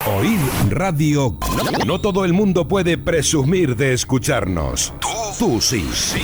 Oíd Radio. No todo el mundo puede presumir de escucharnos. Tú sí.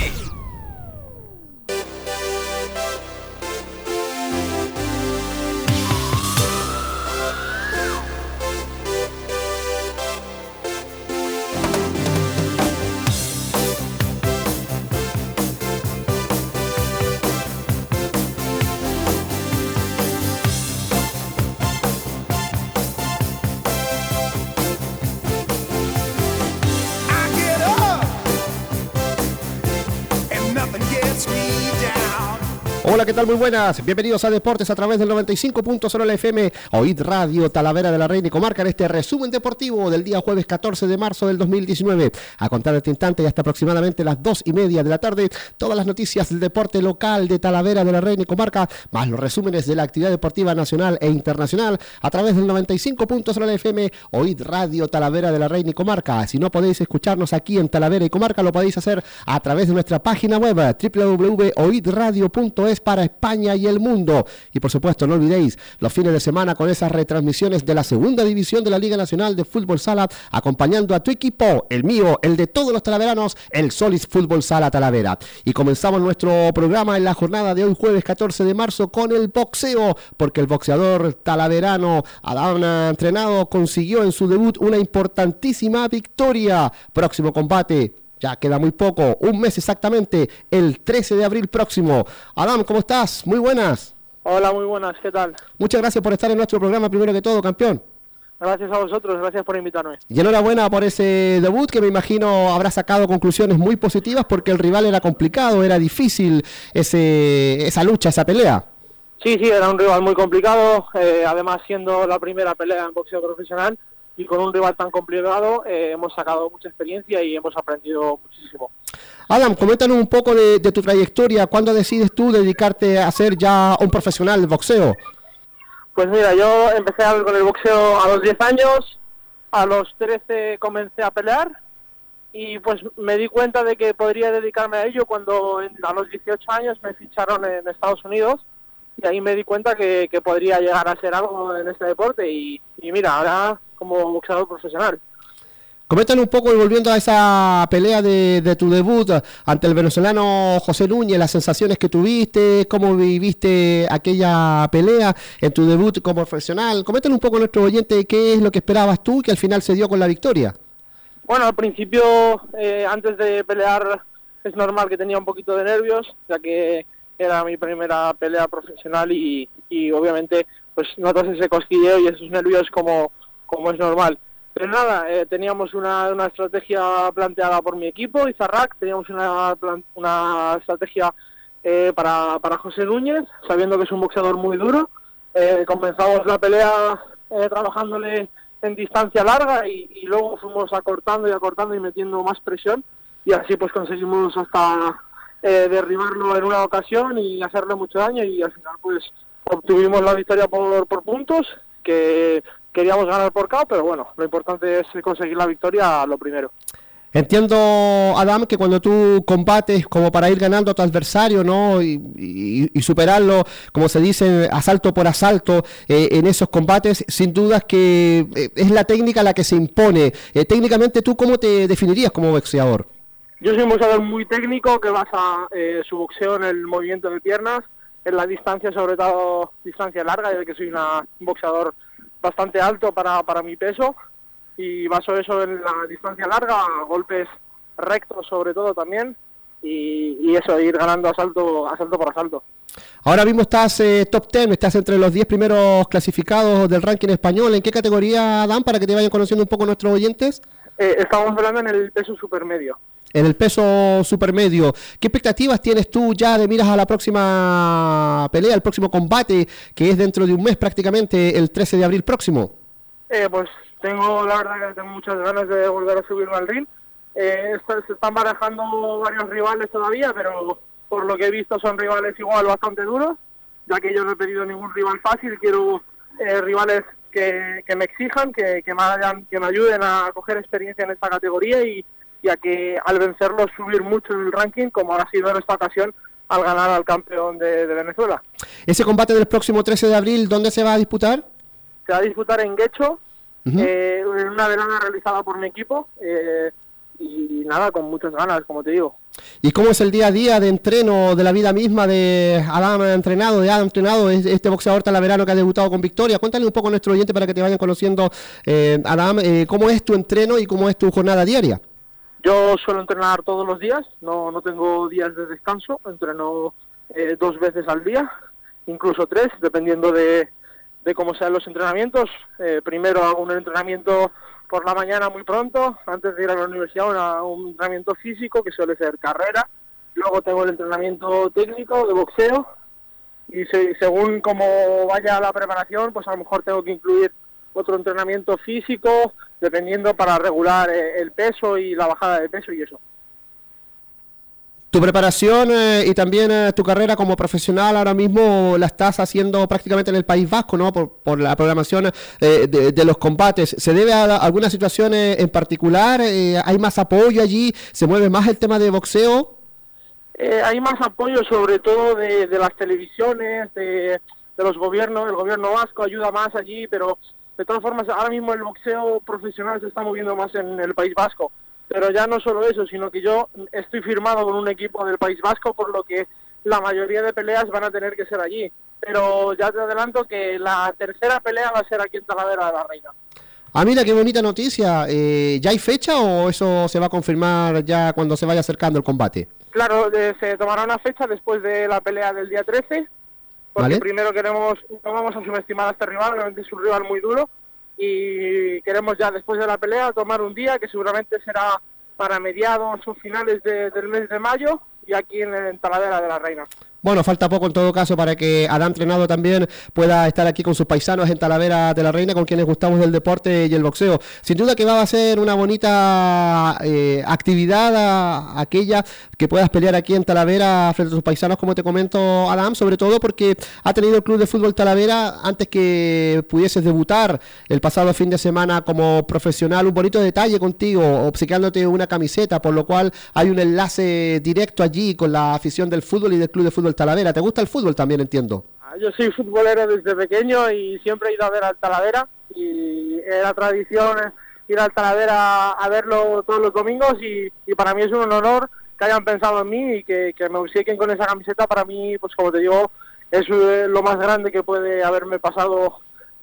Hola, ¿qué tal? Muy buenas. Bienvenidos a Deportes a través del 95.0 FM, Oíd Radio, Talavera de la Reina y Comarca, en este resumen deportivo del día jueves 14 de marzo del 2019. A contar de este instante y hasta aproximadamente las 2:30 de la tarde, todas las noticias del deporte local de Talavera de la Reina y Comarca, más los resúmenes de la actividad deportiva nacional e internacional a través del 95.0 FM, Oíd Radio, Talavera de la Reina y Comarca. Si no podéis escucharnos aquí en Talavera y Comarca, lo podéis hacer a través de nuestra página web www.oidradio.es para España y el mundo. Y por supuesto, no olvidéis los fines de semana con esas retransmisiones de la segunda división de la Liga Nacional de Fútbol Sala, acompañando a tu equipo, el mío, el de todos los talaveranos, el Solis Fútbol Sala Talavera. Y comenzamos nuestro programa en la jornada de hoy, jueves 14 de marzo, con el boxeo, porque el boxeador talaverano Adam Entrenado consiguió en su debut una importantísima victoria. Próximo combate, ya queda muy poco, un mes exactamente, el 13 de abril próximo. Adam, ¿cómo estás? Muy buenas. Hola, muy buenas, ¿qué tal? Muchas gracias por estar en nuestro programa, primero que todo, campeón. Gracias a vosotros, gracias por invitarme. Y enhorabuena por ese debut, que me imagino habrá sacado conclusiones muy positivas, porque el rival era complicado, era difícil esa lucha, esa pelea. Sí, era un rival muy complicado, además siendo la primera pelea en boxeo profesional, y con un rival tan complicado hemos sacado mucha experiencia y hemos aprendido muchísimo. Adam, coméntanos un poco de tu trayectoria. ¿Cuándo decides tú dedicarte a ser ya un profesional de boxeo? Pues mira, yo empecé con el boxeo a los 10 años, a los 13 comencé a pelear y pues me di cuenta de que podría dedicarme a ello cuando a los 18 años me ficharon en Estados Unidos, y ahí me di cuenta que podría llegar a ser algo en este deporte y mira, ahora como boxeador profesional. Coméntanos un poco, y volviendo a esa pelea de tu debut ante el venezolano José Núñez, las sensaciones que tuviste, cómo viviste aquella pelea en tu debut como profesional. Coméntanos un poco a nuestro oyente qué es lo que esperabas tú, que al final se dio con la victoria. Bueno, al principio, antes de pelear, es normal que tenía un poquito de nervios, ya que era mi primera pelea profesional y obviamente pues notas ese cosquilleo y esos nervios como es normal. Pero nada, teníamos una estrategia planteada por mi equipo, Izarrac, teníamos una estrategia para José Núñez, sabiendo que es un boxeador muy duro. Comenzamos la pelea trabajándole en distancia larga y luego fuimos acortando y metiendo más presión, y así pues conseguimos hasta derribarlo en una ocasión y hacerle mucho daño, y al final pues obtuvimos la victoria por puntos, que queríamos ganar por KO, pero bueno, lo importante es conseguir la victoria, lo primero. Entiendo, Adam, que cuando tú combates como para ir ganando a tu adversario, ¿no? y superarlo, como se dice, asalto por asalto, en esos combates, sin dudas que es la técnica la que se impone. Técnicamente, ¿tú cómo te definirías como boxeador? Yo soy un boxeador muy técnico que basa su boxeo en el movimiento de piernas, en la distancia, sobre todo distancia larga, ya que soy un boxeador bastante alto para mi peso, y baso eso en la distancia larga, golpes rectos sobre todo también, y eso, ir ganando asalto por asalto. Ahora mismo estás top 10, estás entre los 10 primeros clasificados del ranking español. ¿En qué categoría, Dan, para que te vayan conociendo un poco nuestros oyentes? Estamos hablando en el peso supermedio. En el peso supermedio. ¿Qué expectativas tienes tú ya de miras a la próxima pelea, el próximo combate, que es dentro de un mes prácticamente, el 13 de abril próximo? Pues la verdad que tengo muchas ganas de volver a subirme al ring. Se están barajando varios rivales todavía, pero por lo que he visto son rivales igual bastante duros, ya que yo no he pedido ningún rival fácil. Quiero rivales que me exijan, que me ayuden a coger experiencia en esta categoría y a que al vencerlos subir mucho en el ranking, como ha sido en esta ocasión al ganar al campeón de Venezuela. Ese combate del próximo 13 de abril, ¿dónde se va a disputar? Se va a disputar en Guecho, Una velada realizada por mi equipo, y nada, con muchas ganas, como te digo. ¿Y cómo es el día a día de entreno, de la vida misma de Adam Entrenado, este boxeador talaverano que ha debutado con victoria? Cuéntale un poco a nuestro oyente para que te vayan conociendo, Adam, ¿cómo es tu entreno y cómo es tu jornada diaria? Yo suelo entrenar todos los días, no tengo días de descanso, entreno 2 veces al día, incluso 3, dependiendo de cómo sean los entrenamientos. Primero hago un entrenamiento por la mañana muy pronto, antes de ir a la universidad, un entrenamiento físico que suele ser carrera. Luego tengo el entrenamiento técnico de boxeo, y según cómo vaya la preparación, pues a lo mejor tengo que incluir otro entrenamiento físico, dependiendo, para regular el peso y la bajada de peso y eso. Tu preparación y también tu carrera como profesional ahora mismo la estás haciendo prácticamente en el País Vasco, ¿no? Por la programación de los combates. ¿Se debe a alguna situación en particular? ¿Hay más apoyo allí? ¿Se mueve más el tema de boxeo? Hay más apoyo, sobre todo de las televisiones, de los gobiernos. El gobierno vasco ayuda más allí, pero de todas formas ahora mismo el boxeo profesional se está moviendo más en el País Vasco. Pero ya no solo eso, sino que yo estoy firmado con un equipo del País Vasco, por lo que la mayoría de peleas van a tener que ser allí. Pero ya te adelanto que la tercera pelea va a ser aquí en Talavera de la Reina. Ah, mira, qué bonita noticia. ¿Ya hay fecha o eso se va a confirmar ya cuando se vaya acercando el combate? Claro, se tomará una fecha después de la pelea del día 13, porque ¿vale? Primero no vamos a subestimar a este rival, realmente es un rival muy duro. Y queremos ya después de la pelea tomar un día que seguramente será para mediados o finales del mes de mayo, y aquí en Talavera de la Reina. Bueno, falta poco en todo caso para que Adam Entrenado también pueda estar aquí con sus paisanos en Talavera de la Reina, con quienes gustamos del deporte y el boxeo. Sin duda que va a ser una bonita actividad aquella que puedas pelear aquí en Talavera frente a sus paisanos, como te comento, Adam, sobre todo porque ha tenido el Club de Fútbol Talavera, antes que pudieses debutar el pasado fin de semana como profesional, un bonito detalle contigo, obsequiándote una camiseta, por lo cual hay un enlace directo allí con la afición del fútbol y del Club de Fútbol Talavera. ¿Te gusta el fútbol también, entiendo? Yo soy futbolero desde pequeño y siempre he ido a ver al Talavera, y era tradición ir al Talavera a verlo todos los domingos, y para mí es un honor que hayan pensado en mí y que me obsequien con esa camiseta. Para mí, pues como te digo, es lo más grande que puede haberme pasado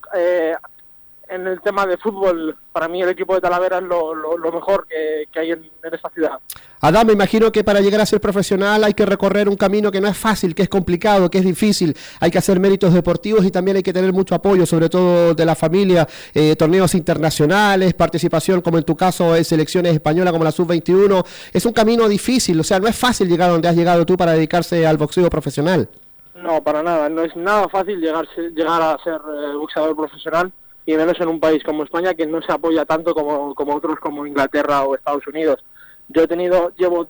en el tema de fútbol. Para mí el equipo de Talavera es lo mejor que hay en esta ciudad. Adam, me imagino que para llegar a ser profesional hay que recorrer un camino que no es fácil, que es complicado, que es difícil. Hay que hacer méritos deportivos y también hay que tener mucho apoyo, sobre todo de la familia, torneos internacionales, participación, como en tu caso, en selecciones españolas como la Sub-21. Es un camino difícil, o sea, no es fácil llegar donde has llegado tú para dedicarse al boxeo profesional. No, para nada. No es nada fácil llegar a ser boxeador profesional, y menos en un país como España, que no se apoya tanto como otros como Inglaterra o Estados Unidos. Yo llevo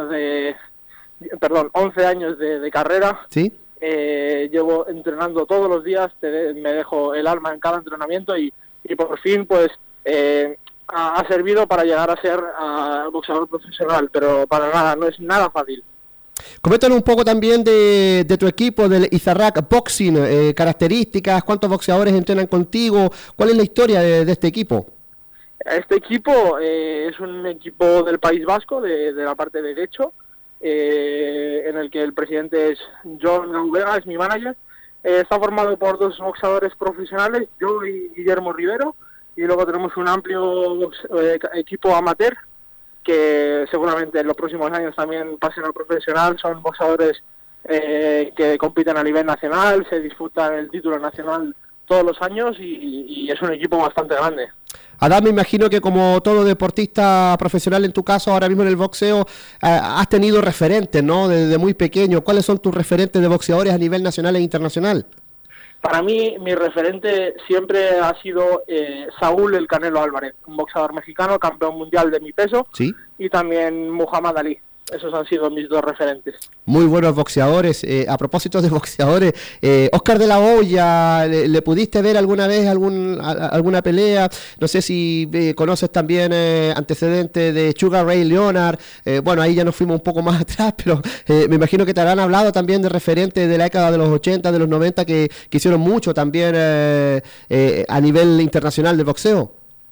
11 años de carrera. ¿Sí? Llevo entrenando todos los días, me dejo el alma en cada entrenamiento, y por fin pues ha servido para llegar a ser boxeador profesional, pero para nada, no es nada fácil. Coméntanos un poco también de tu equipo, del Izarrac Boxing, características, cuántos boxeadores entrenan contigo, cuál es la historia de este equipo. Este equipo es un equipo del País Vasco, de la parte de derecho, en el que el presidente es John Gaubega, es mi manager. Está formado por 2 boxeadores profesionales, yo y Guillermo Rivero, y luego tenemos un amplio equipo amateur, que seguramente en los próximos años también pasen al profesional. Son boxeadores que compiten a nivel nacional, se disputan el título nacional todos los años, y es un equipo bastante grande. Adam, me imagino que como todo deportista profesional, en tu caso ahora mismo en el boxeo, has tenido referentes, ¿no? Desde muy pequeño. ¿Cuáles son tus referentes de boxeadores a nivel nacional e internacional? Para mí, mi referente siempre ha sido Saúl El Canelo Álvarez, un boxeador mexicano, campeón mundial de mi peso. ¿Sí? Y también Muhammad Ali. Esos han sido mis 2 referentes. Muy buenos boxeadores. A propósito de boxeadores, Oscar de la Hoya, ¿le pudiste ver alguna vez alguna pelea? No sé si conoces también antecedentes de Sugar Ray Leonard. Bueno, ahí ya nos fuimos un poco más atrás, pero me imagino que te habrán hablado también de referentes de la década de los 80, de los 90, que hicieron mucho también a nivel internacional del boxeo.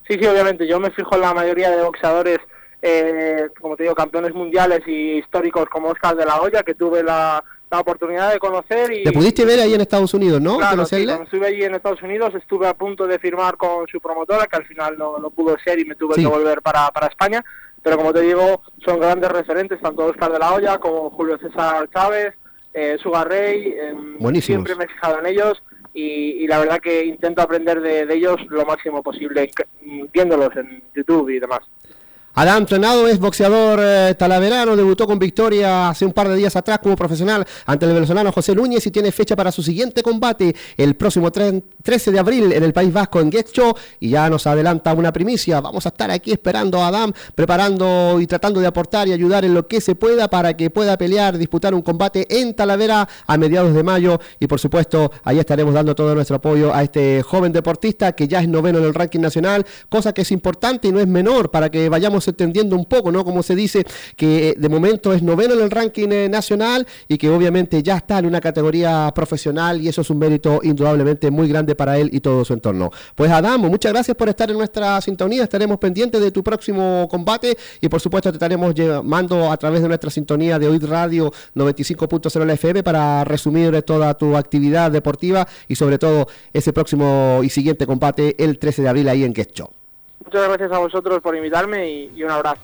Sí, obviamente, yo me fijo en la mayoría de boxeadores, como te digo, campeones mundiales y históricos como Oscar de la Hoya, que tuve la oportunidad de conocer. Y ¿te pudiste ver ahí en Estados Unidos, no? Claro, sí, cuando estuve allí en Estados Unidos estuve a punto de firmar con su promotora, que al final no pudo ser y me tuve que volver para España, pero como te digo, son grandes referentes, tanto Oscar de la Hoya como Julio César Chávez, Sugar Ray, siempre me he fijado en ellos y la verdad que intento aprender de ellos lo máximo posible, viéndolos en YouTube y demás. Adán Trenado es boxeador talaverano, debutó con victoria hace un par de días atrás como profesional ante el venezolano José Núñez y tiene fecha para su siguiente combate el próximo 13 de abril en el País Vasco, en Getxo, y ya nos adelanta una primicia. Vamos a estar aquí esperando a Adán, preparando y tratando de aportar y ayudar en lo que se pueda para que pueda pelear, disputar un combate en Talavera a mediados de mayo, y por supuesto ahí estaremos dando todo nuestro apoyo a este joven deportista que ya es noveno en el ranking nacional, cosa que es importante y no es menor para que vayamos entendiendo un poco, ¿no? Como se dice, que de momento es noveno en el ranking nacional y que obviamente ya está en una categoría profesional, y eso es un mérito indudablemente muy grande para él y todo su entorno. Pues Adamo, muchas gracias por estar en nuestra sintonía, estaremos pendientes de tu próximo combate y por supuesto te estaremos llamando a través de nuestra sintonía de OID Radio 95.0 la FM para resumir toda tu actividad deportiva y sobre todo ese próximo y siguiente combate el 13 de abril ahí en Getxo. Muchas gracias a vosotros por invitarme y un abrazo.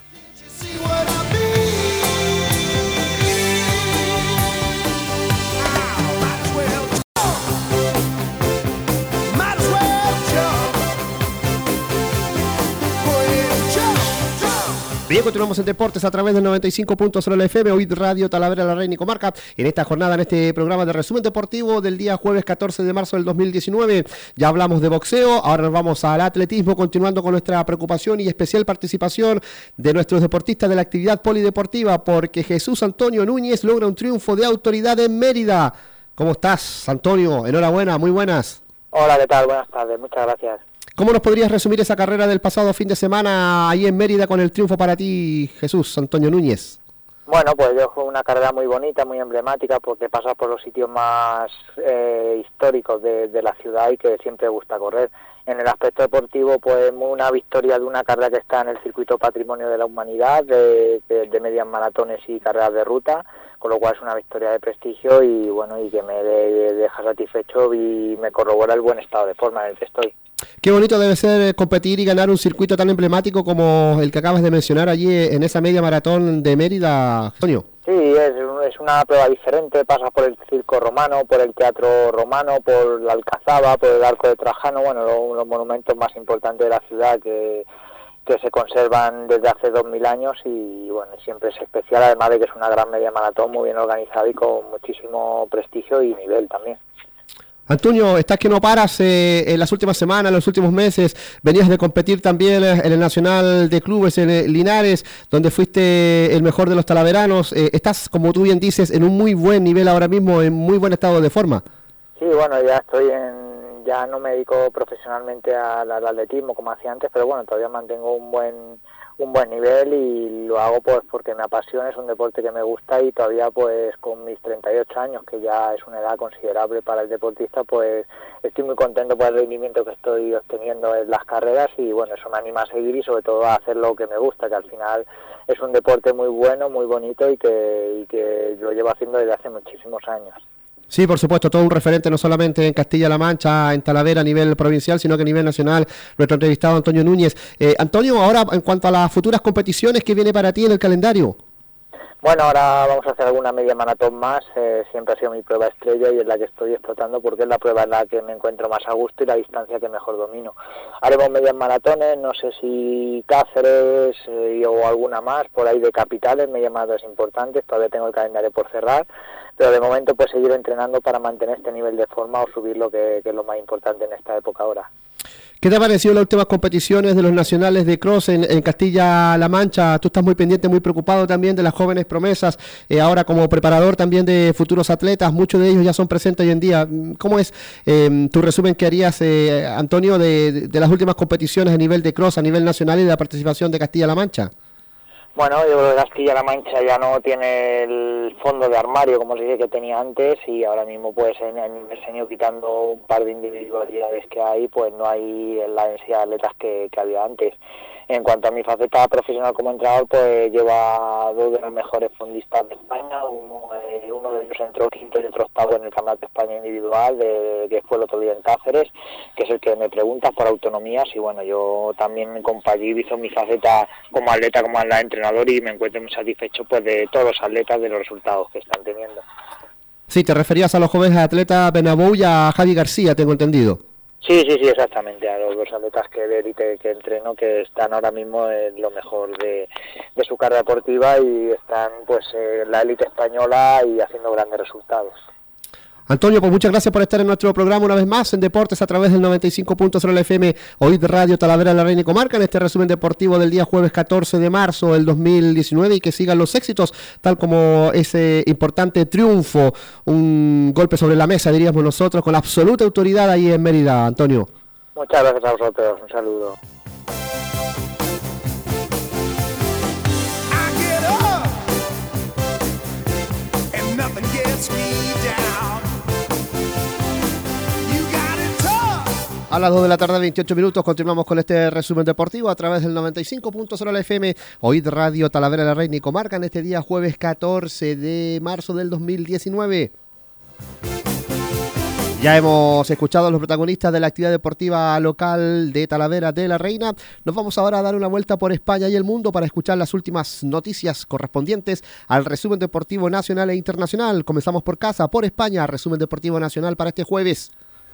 Bien, continuamos en Deportes a través del 95.0 la FM, OID Radio Talavera, la Reina y Comarca, en esta jornada, en este programa de resumen deportivo del día jueves 14 de marzo del 2019. Ya hablamos de boxeo, ahora nos vamos al atletismo, continuando con nuestra preocupación y especial participación de nuestros deportistas de la actividad polideportiva, porque Jesús Antonio Núñez logra un triunfo de autoridad en Mérida. ¿Cómo estás, Antonio? Enhorabuena, muy buenas. Hola, ¿qué tal? Buenas tardes, muchas gracias. ¿Cómo nos podrías resumir esa carrera del pasado fin de semana ahí en Mérida con el triunfo para ti, Jesús Antonio Núñez? Bueno, pues fue una carrera muy bonita, muy emblemática, porque pasa por los sitios más históricos de la ciudad y que siempre gusta correr. En el aspecto deportivo, pues una victoria de una carrera que está en el circuito Patrimonio de la Humanidad, de medias maratones y carreras de ruta, con lo cual es una victoria de prestigio y bueno, y que me deja satisfecho y me corrobora el buen estado de forma en el que estoy. Qué bonito debe ser competir y ganar un circuito tan emblemático como el que acabas de mencionar allí en esa media maratón de Mérida, Antonio. Sí, es una prueba diferente, pasas por el circo romano, por el teatro romano, por la Alcazaba, por el arco de Trajano, bueno, los monumentos más importantes de la ciudad que se conservan desde hace 2000 años y bueno, siempre es especial, además de que es una gran media maratón muy bien organizada y con muchísimo prestigio y nivel también. Antonio, estás que no paras en las últimas semanas, en los últimos meses, venías de competir también en el Nacional de Clubes en Linares, donde fuiste el mejor de los talaveranos. Estás, como tú bien dices, en un muy buen nivel ahora mismo, en muy buen estado de forma. Sí, bueno, ya no me dedico profesionalmente al atletismo como hacía antes, pero bueno, todavía mantengo un buen nivel y lo hago pues porque me apasiona, es un deporte que me gusta y todavía pues con mis 38 años, que ya es una edad considerable para el deportista, pues estoy muy contento por el rendimiento que estoy obteniendo en las carreras y bueno, eso me anima a seguir y sobre todo a hacer lo que me gusta, que al final es un deporte muy bueno, muy bonito y que lo llevo haciendo desde hace muchísimos años. Sí, por supuesto, todo un referente no solamente en Castilla-La Mancha, en Talavera a nivel provincial, sino que a nivel nacional, nuestro entrevistado Antonio Núñez. Antonio, ahora en cuanto a las futuras competiciones, ¿qué viene para ti en el calendario? Bueno, ahora vamos a hacer alguna media maratón más, siempre ha sido mi prueba estrella y es la que estoy explotando porque es la prueba en la que me encuentro más a gusto y la distancia que mejor domino. Haremos medias maratones, no sé si Cáceres o alguna más, por ahí de capitales, medias maratones importantes, todavía tengo el calendario por cerrar, pero de momento pues seguir entrenando para mantener este nivel de forma o subirlo, que es lo más importante en esta época ahora. ¿Qué te ha parecido las últimas competiciones de los nacionales de cross en Castilla-La Mancha? Tú estás muy pendiente, muy preocupado también de las jóvenes promesas, ahora como preparador también de futuros atletas, muchos de ellos ya son presentes hoy en día. ¿Cómo es tu resumen que harías, Antonio, de las últimas competiciones a nivel de cross, a nivel nacional y de la participación de Castilla-La Mancha? Bueno, yo creo que Castilla-La Mancha ya no tiene el fondo de armario, como se dice, que tenía antes, y ahora mismo pues en el ido quitando un par de individualidades que hay, pues no hay la densidad de atletas que había antes. En cuanto a mi faceta profesional como entrenador, pues llevo a dos de los mejores fondistas de España, uno de ellos entró quinto y otro octavo en el Campeonato de España individual, que fue el otro día en Cáceres, que es el que me pregunta por autonomías, y bueno, yo también compaginizo mi faceta como atleta, como entrenador, y me encuentro muy satisfecho pues de todos los atletas, de los resultados que están teniendo. Sí, te referías a los jóvenes atletas Benabou y a Javi García, tengo entendido. Sí, exactamente, a los dos atletas de élite que entreno, que están ahora mismo en lo mejor de su carrera deportiva y están pues en la élite española y haciendo grandes resultados. Antonio, pues muchas gracias por estar en nuestro programa una vez más en Deportes a través del 95.0 la FM, OID Radio Talavera de la Reina y Comarca, en este resumen deportivo del día jueves 14 de marzo del 2019, y que sigan los éxitos, tal como ese importante triunfo, un golpe sobre la mesa, diríamos nosotros, con absoluta autoridad ahí en Mérida, Antonio. Muchas gracias a vosotros, un saludo. A las 2 de la tarde, 28 minutos, continuamos con este resumen deportivo a través del 95.0 la FM, OID Radio Talavera de la Reina y Comarca, en este día jueves 14 de marzo del 2019. Ya hemos escuchado a los protagonistas de la actividad deportiva local de Talavera de la Reina. Nos vamos ahora a dar una vuelta por España y el mundo para escuchar las últimas noticias correspondientes al resumen deportivo nacional e internacional. Comenzamos por casa, por España, resumen deportivo nacional para este jueves.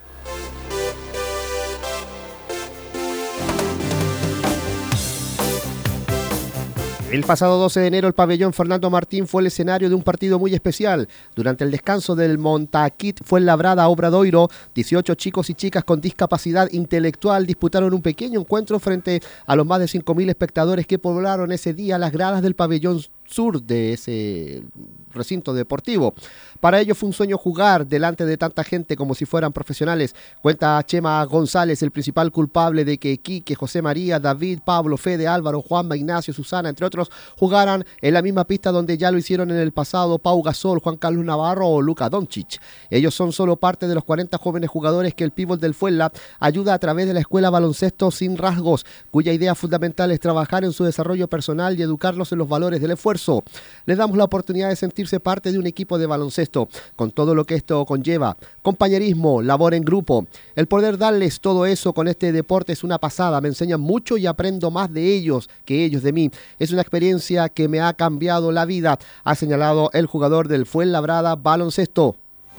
El pasado 12 de enero el pabellón Fernando Martín fue el escenario de un partido muy especial. Durante el descanso del Montaquit Fuenlabrada Obradoiro, 18 chicos y chicas con discapacidad intelectual disputaron un pequeño encuentro frente a los más de 5.000 espectadores que poblaron ese día las gradas del pabellón sur de ese recinto deportivo. Para ellos fue un sueño jugar delante de tanta gente como si fueran profesionales. Cuenta Chema González, el principal culpable de que Quique, José María, David, Pablo, Fede, Álvaro, Juanma, Ignacio, Susana, entre otros, jugaran en la misma pista donde ya lo hicieron en el pasado Pau Gasol, Juan Carlos Navarro o Luka Doncic. Ellos son solo parte de los 40 jóvenes jugadores que el pívot del Fuenla ayuda a través de la Escuela Baloncesto Sin Rasgos, cuya idea fundamental es trabajar en su desarrollo personal y educarlos en los valores del esfuerzo. Les damos la oportunidad de sentirse parte de un equipo de baloncesto, con todo lo que esto conlleva: compañerismo, labor en grupo. El poder darles todo eso con este deporte es una pasada. Me enseñan mucho y aprendo más de ellos que ellos de mí. Es una experiencia que me ha cambiado la vida, ha señalado el jugador del Fuenlabrada Baloncesto.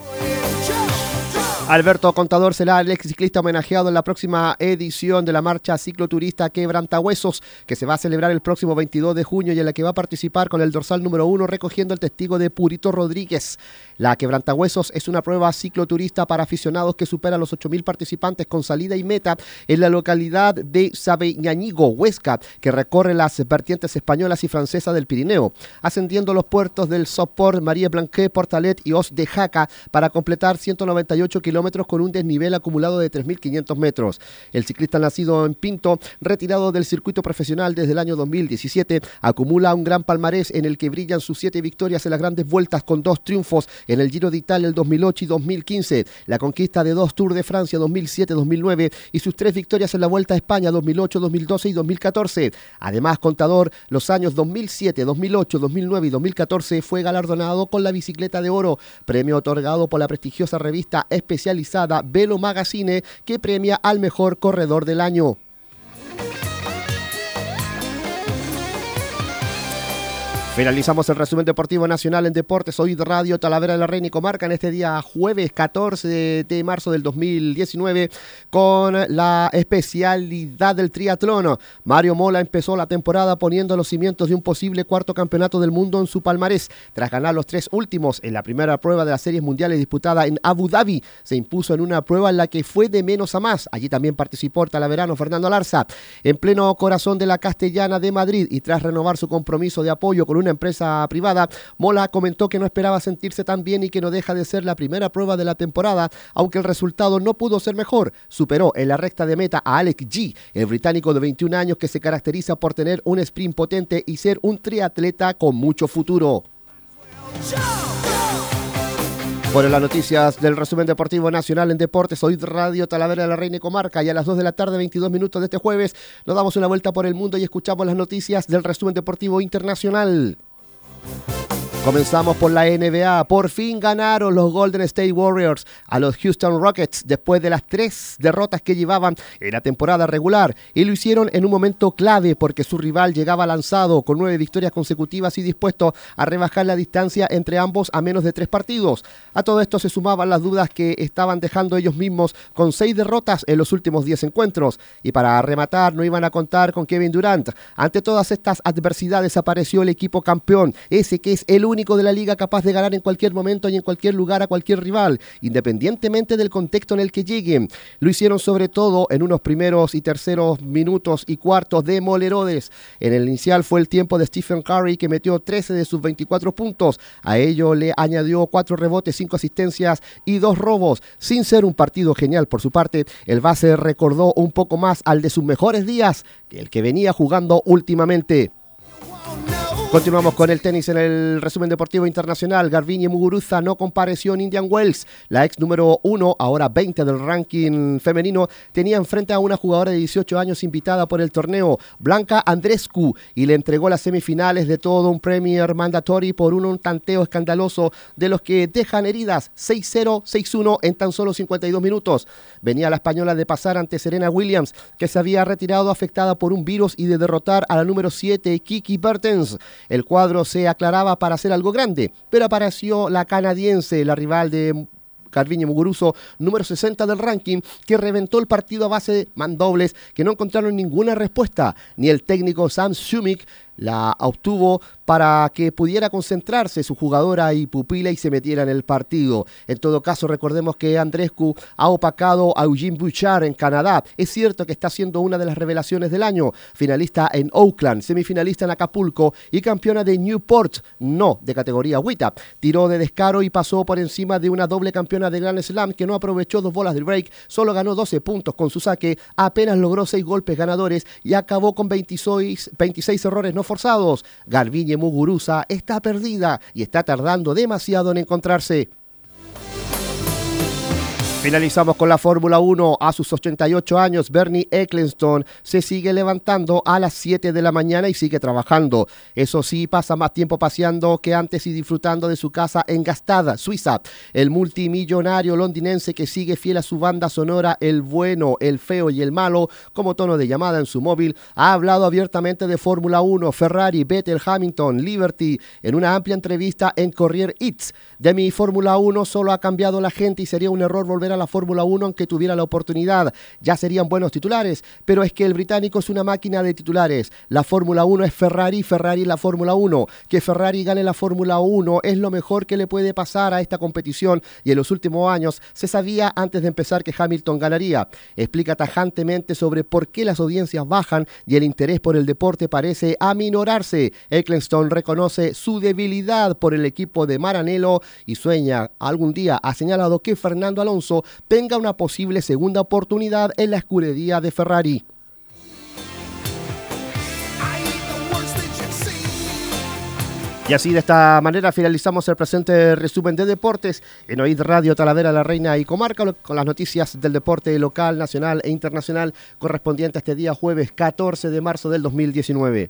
Alberto Contador será el ex ciclista homenajeado en la próxima edición de la marcha cicloturista Quebrantahuesos, que se va a celebrar el próximo 22 de junio y en la que va a participar con el dorsal número 1 recogiendo el testigo de Purito Rodríguez. La Quebrantahuesos es una prueba cicloturista para aficionados que supera los 8.000 participantes con salida y meta en la localidad de Sabeñañigo, Huesca, que recorre las vertientes españolas y francesas del Pirineo, ascendiendo los puertos del Soport, María Blanquet, Portalet y Os de Jaca para completar 198 kilómetros con un desnivel acumulado de 3.500 metros. El ciclista nacido en Pinto, retirado del circuito profesional desde el año 2017, acumula un gran palmarés en el que brillan sus 7 victorias en las grandes vueltas, con 2 triunfos en el Giro de Italia el 2008 y 2015, la conquista de 2 Tours de Francia 2007-2009 y sus 3 victorias en la Vuelta a España 2008, 2012 y 2014. Además, Contador, los años 2007, 2008, 2009 y 2014 fue galardonado con la Bicicleta de Oro, premio otorgado por la prestigiosa revista especializada Velo Magazine, que premia al mejor corredor del año. Finalizamos el resumen deportivo nacional en Deportes OID Radio Talavera de la Reina y Comarca en este día jueves 14 de marzo del 2019 con la especialidad del triatlón. Mario Mola empezó la temporada poniendo los cimientos de un posible 4º campeonato del mundo en su palmarés. Tras ganar los 3 últimos en la primera prueba de las series mundiales disputada en Abu Dhabi, se impuso en una prueba en la que fue de menos a más. Allí también participó el talaverano Fernando Alarza. En pleno corazón de la Castellana de Madrid y tras renovar su compromiso de apoyo con una empresa privada, Mola comentó que no esperaba sentirse tan bien y que no deja de ser la primera prueba de la temporada, aunque el resultado no pudo ser mejor. Superó en la recta de meta a Alex G, el británico de 21 años que se caracteriza por tener un sprint potente y ser un triatleta con mucho futuro. Bueno, las noticias del resumen deportivo nacional en deportes, hoy Radio Talavera de la Reina y Comarca, y a las 2 de la tarde, 22 minutos de este jueves, nos damos una vuelta por el mundo y escuchamos las noticias del resumen deportivo internacional. Comenzamos por la NBA. Por fin ganaron los Golden State Warriors a los Houston Rockets después de las 3 derrotas que llevaban en la temporada regular. Y lo hicieron en un momento clave porque su rival llegaba lanzado con 9 victorias consecutivas y dispuesto a rebajar la distancia entre ambos a menos de 3 partidos. A todo esto se sumaban las dudas que estaban dejando ellos mismos con 6 derrotas en los últimos 10 encuentros. Y para rematar no iban a contar con Kevin Durant. Ante todas estas adversidades apareció el equipo campeón, ese que es el único de la liga capaz de ganar en cualquier momento y en cualquier lugar a cualquier rival, independientemente del contexto en el que lleguen. Lo hicieron sobre todo en unos primeros y terceros minutos y cuartos demoledores. En el inicial fue el tiempo de Stephen Curry, que metió 13 de sus 24 puntos. A ello le añadió 4 rebotes, 5 asistencias y 2 robos. Sin ser un partido genial por su parte, el base recordó un poco más al de sus mejores días que el que venía jugando últimamente. Continuamos con el tenis en el resumen deportivo internacional. Garbiñe Muguruza no compareció en Indian Wells. La ex número 1, ahora 20 del ranking femenino, tenía enfrente a una jugadora de 18 años invitada por el torneo, Blanca Andreescu, y le entregó las semifinales de todo un Premier Mandatory por un tanteo escandaloso de los que dejan heridas, 6-0, 6-1 en tan solo 52 minutos. Venía la española de pasar ante Serena Williams, que se había retirado afectada por un virus, y de derrotar a la número 7, Kiki Bertens. El cuadro se aclaraba para hacer algo grande, pero apareció la canadiense, la rival de Garbiñe Muguruza, número 60 del ranking, que reventó el partido a base de mandobles que no encontraron ninguna respuesta. Ni el técnico Sam Schumik la obtuvo para que pudiera concentrarse su jugadora y pupila y se metiera en el partido. En todo caso, recordemos que Andreescu ha opacado a Eugene Bouchard en Canadá. Es cierto que está siendo una de las revelaciones del año, finalista en Oakland, semifinalista en Acapulco y campeona de Newport, no de categoría WTA. Tiró de descaro y pasó por encima de una doble campeona de Grand Slam que no aprovechó 2 bolas del break, solo ganó 12 puntos con su saque, apenas logró 6 golpes ganadores y acabó con 26 errores no forzados. Garbiñe Muguruza está perdida y está tardando demasiado en encontrarse. Finalizamos con la Fórmula 1. A sus 88 años, Bernie Ecclestone se sigue levantando a las 7 de la mañana y sigue trabajando. Eso sí, pasa más tiempo paseando que antes y disfrutando de su casa en Gstaad, Suiza. El multimillonario londinense, que sigue fiel a su banda sonora El Bueno, El Feo y El Malo como tono de llamada en su móvil, ha hablado abiertamente de Fórmula 1, Ferrari, Vettel, Hamilton, Liberty en una amplia entrevista en Corriere Hits. De mi Fórmula 1 solo ha cambiado la gente y sería un error volver a la Fórmula 1 aunque tuviera la oportunidad. Ya serían buenos titulares, pero es que el británico es una máquina de titulares. La Fórmula 1 es Ferrari, Ferrari es la Fórmula 1. Que Ferrari gane la Fórmula 1 es lo mejor que le puede pasar a esta competición, y en los últimos años se sabía antes de empezar que Hamilton ganaría. Explica tajantemente sobre por qué las audiencias bajan y el interés por el deporte parece aminorarse. Ecclestone reconoce su debilidad por el equipo de Maranello y sueña algún día, ha señalado, que Fernando Alonso tenga una posible segunda oportunidad en la escudería de Ferrari. Y así, de esta manera, finalizamos el presente resumen de deportes en OID Radio Talavera, La Reina y Comarca, con las noticias del deporte local, nacional e internacional correspondiente a este día jueves 14 de marzo del 2019.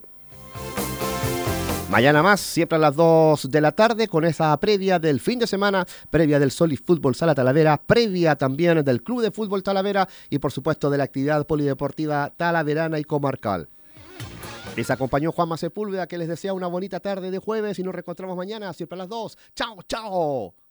Mañana más, siempre a las 2 de la tarde, con esa previa del fin de semana, previa del Solid Fútbol Sala Talavera, previa también del Club de Fútbol Talavera y, por supuesto, de la actividad polideportiva talaverana y comarcal. Les acompañó Juanma Sepúlveda, que les desea una bonita tarde de jueves y nos reencontramos mañana, siempre a las 2. ¡Chao, chao!